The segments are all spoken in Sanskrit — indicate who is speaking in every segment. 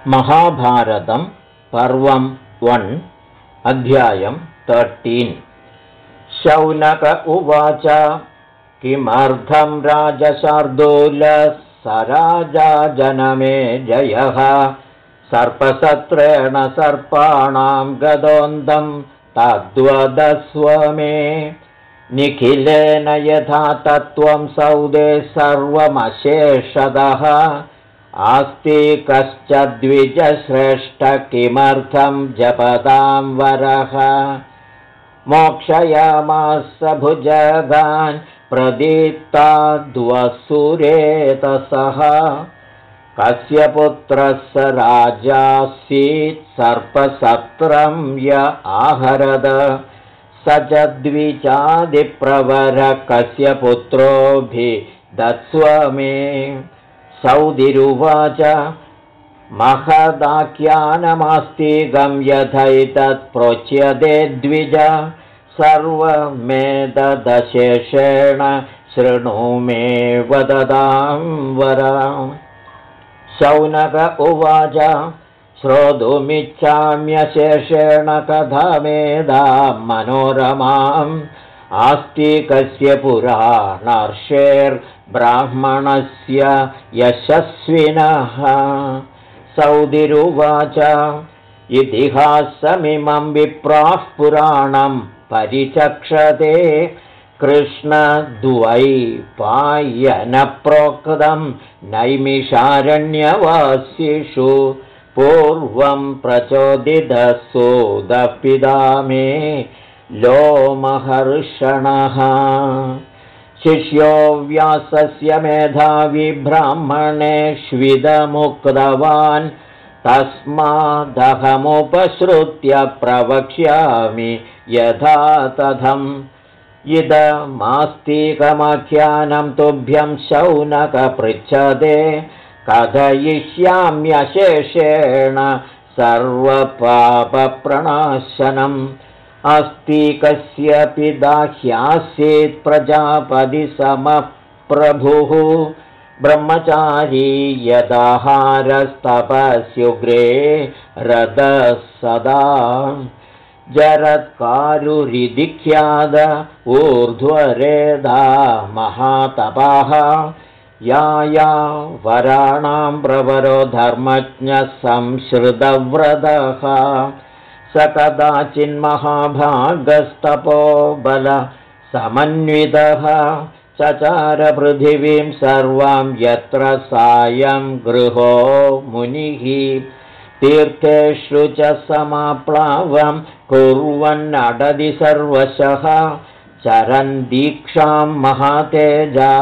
Speaker 1: महाभारतं पर्वं 1 अध्यायं 13। शौनक उवाच किमर्थं राजशार्दूलः स राजा जनमे जयः सर्पसत्रेण सर्पाणां गदोन्दं तद्वदस्व मे निखिलेन यथा तत्त्वं सौदे सर्वमशेषदः आस्तिकश्च द्विजश्रेष्ठ किमर्थं जपतां वरः मोक्षयामास भुजगान् प्रदीप्ताद्वसुरेतसः कस्य पुत्रः स राजासीत् सर्पसत्रं य आहरद स च द्विजादिप्रवरः कस्य पुत्रोऽभिदत्स्व मे सौदिरुवाच महदाख्यानमास्तिकं यथैतत् प्रोच्यते द्विज सर्वमेतदशेषेण शृणु मे वदतां वरम् शौनक उवाच श्रोतुमिच्छाम्यशेषेण कथमेधां मनोरमाम् आस्तिकस्य पुराणार्षेर्ब्राह्मणस्य यशस्विनः सौदिरुवाच इतिहासमिमं विप्राः पुराणं परिचक्षते कृष्णद्वैपायनप्रोक्तं नैमिषारण्यवासिषु पूर्वं प्रचोदितः सूतः पिता मे लोमहर्षणः शिष्यो व्यासस्य मेधावी ब्राह्मणेष्विदमुक्तवान् तस्मादहमुपसृत्य प्रवक्ष्यामि यथा तथम् इदमास्तिकमाख्यानं तुभ्यं शौनक पृच्छते कथयिष्याम्यशेषेण सर्वपापप्रणाशनम् आस्तिकस्य पिता ह्यासीत् प्रजापतिसमः प्रभुः ब्रह्मचारी यदाहारस्तपस्युग्रे रतः सदा जरत्कारुरिधिख्यात ऊर्ध्वरेधा महातपः या वराणां प्रवरो धर्मज्ञः संश्रितव्रतः स कदाचिन्महाभागस्तपोबल समन्वितः चचार पृथिवीं सर्वां यत्र सायं गृहो मुनिः तीर्थेषु च समाप्लावं कुर्वन्नडति सर्वशः चरन् दीक्षां महातेजा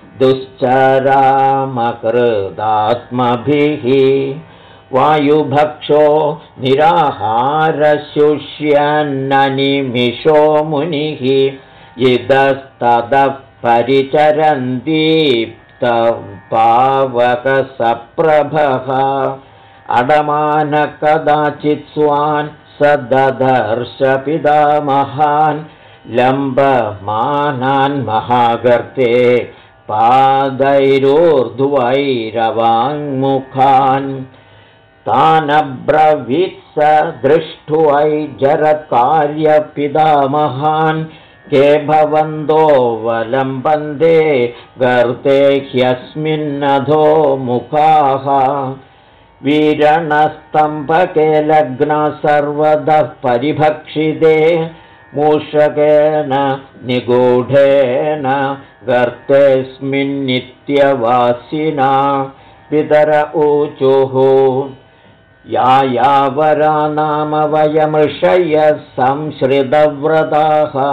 Speaker 1: दुश्चरामकृतात्मभिः वायुभक्षो निराहारशुष्यन्ननिमिषो मुनिः इतस्ततः परिचरन्दीप्तपावकसप्रभः अडमान कदाचित् स्वान् स ददर्श पितामहान् लम्बमानान् महागर्ते पादैरूर्ध्वैरवाङ्मुखान् तानब्रवीत् स दृष्ट्वै जरत्कार्यपितामहान् के भवन्तोऽवलम्बन्ते गर्ते ह्यस्मिन्नधो मुखाः वीरणस्तम्भके लग्ना सर्वतः परिभक्षिते मूषकेन निगूढेन गर्तेऽस्मिन्नित्यवासिना पितर ऊचुः यायावरा नाम वयमृषयः संश्रितव्रताः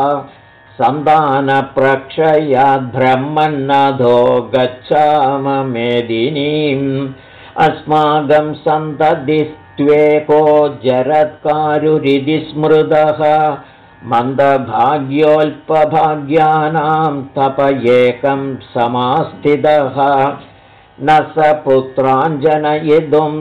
Speaker 1: सन्तानप्रक्षयाद्ब्रह्मन्नधो गच्छाम मेदिनीम् अस्माकं सन्ततिस्त्वेको जरत्कारुरिति स्मृतः मन्दभाग्योऽल्पभाग्यानां तप एकं समास्थितः न स पुत्राञ्जनयितुं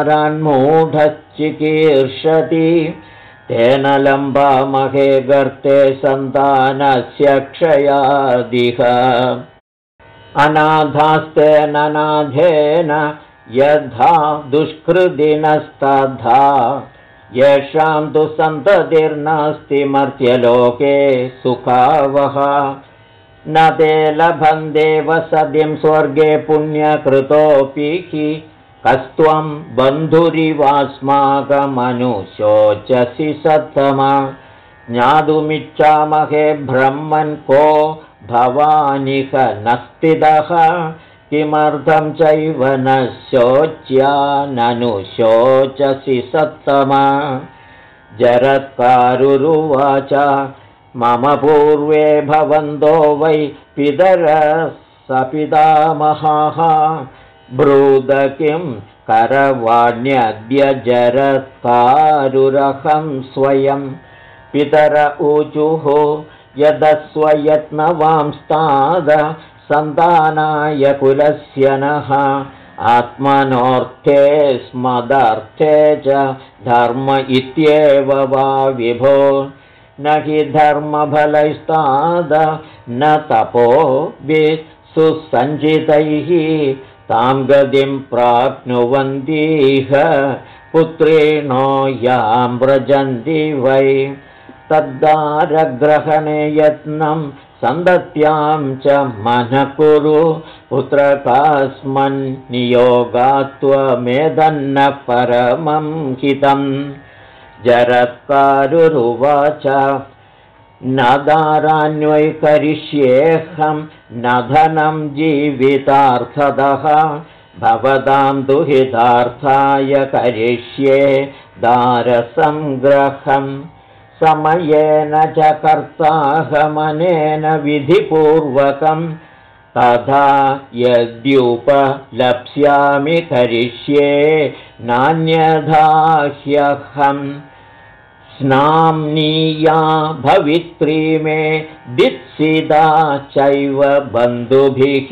Speaker 1: दारान्मूढश्चिकीर्षति तेन लम्बामहे गर्ते सन्तानस्य क्षयादिह अनाथास्तेन नाथेन यथा दुष्कृदिनस्तथा येषां तु सन्ततिर्नास्ति मर्त्यलोके सुखावः न ते लभन्ते वसतिं स्वर्गे पुण्यकृतोऽपि हि कस्त्वं बन्धुरिवास्माकमनुशोचसि सत्तमा ज्ञातुमिच्छामहे ब्रह्मन् को भवानिह न स्थितः किमर्थं चैव न शोच्या ननु शोचसि सत्तमा जरत्कारुरुवाच मम पूर्वे भवन्तो वै पितरः सपितामहाः ब्रूद किं करवाण्यद्य जरत्कारुरहं स्वयं पितर ऊचुः यदस्वयत्नवांस्ताद सन्तानाय कुलस्य नः आत्मनोऽर्थे स्मदर्थे च धर्म इत्येव वा विभो न हि धर्मफलैस्ताद न तपोभिः सुसञ्चितैः तां गतिं प्राप्नुवन्तीह पुत्रेणो यां व्रजन्ति वै तद्दारग्रहणे यत्नं सन्दत्यां च मनः कुरु पुत्रकास्मन्नियोगात्वमेदन्न परमं हितम् जरत्कारुरुवाच न दारान्वै करिष्येऽहं न धनं जीवितार्थतः भवतां दुहितार्थाय करिष्ये दारसंग्रहम् समयेन च कर्ताहमनेन विधिपूर्वकं तथा यद्युपलप्स्यामि करिष्ये नान्यथा ह्यहम् स्नाम्नीया भवित्री मे दित्सिता चैव बन्धुभिः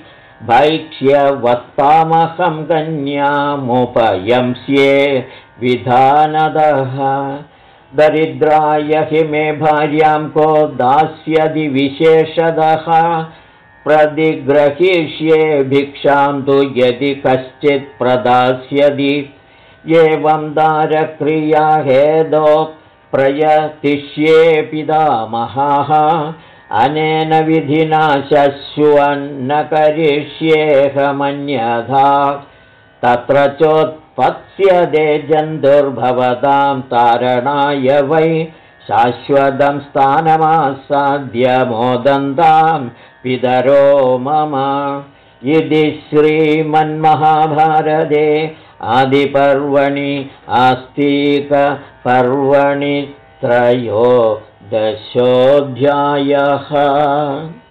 Speaker 1: भैक्ष्यवत्तामहं कन्यामुपयंस्ये विधानदः दरिद्राय हि मे भार्यां को दास्यति विशेषतः प्रतिग्रहीष्ये भिक्षां तु यदि कश्चित् प्रदास्यति एवं दारक्रिया हेदो प्रयतिष्ये पितामहः अनेन विधिना शश्वन्न करिष्येऽहमन्यथा तत्र चोत्पत्स्यते जन्तुर्भवतां तारणाय वै शाश्वतं स्थानमासाद्य मोदन्तां पितरो मम इति श्रीमन्महाभारते आदिपर्वणि आस्तिकपर्वणि 13 दशोऽध्यायः।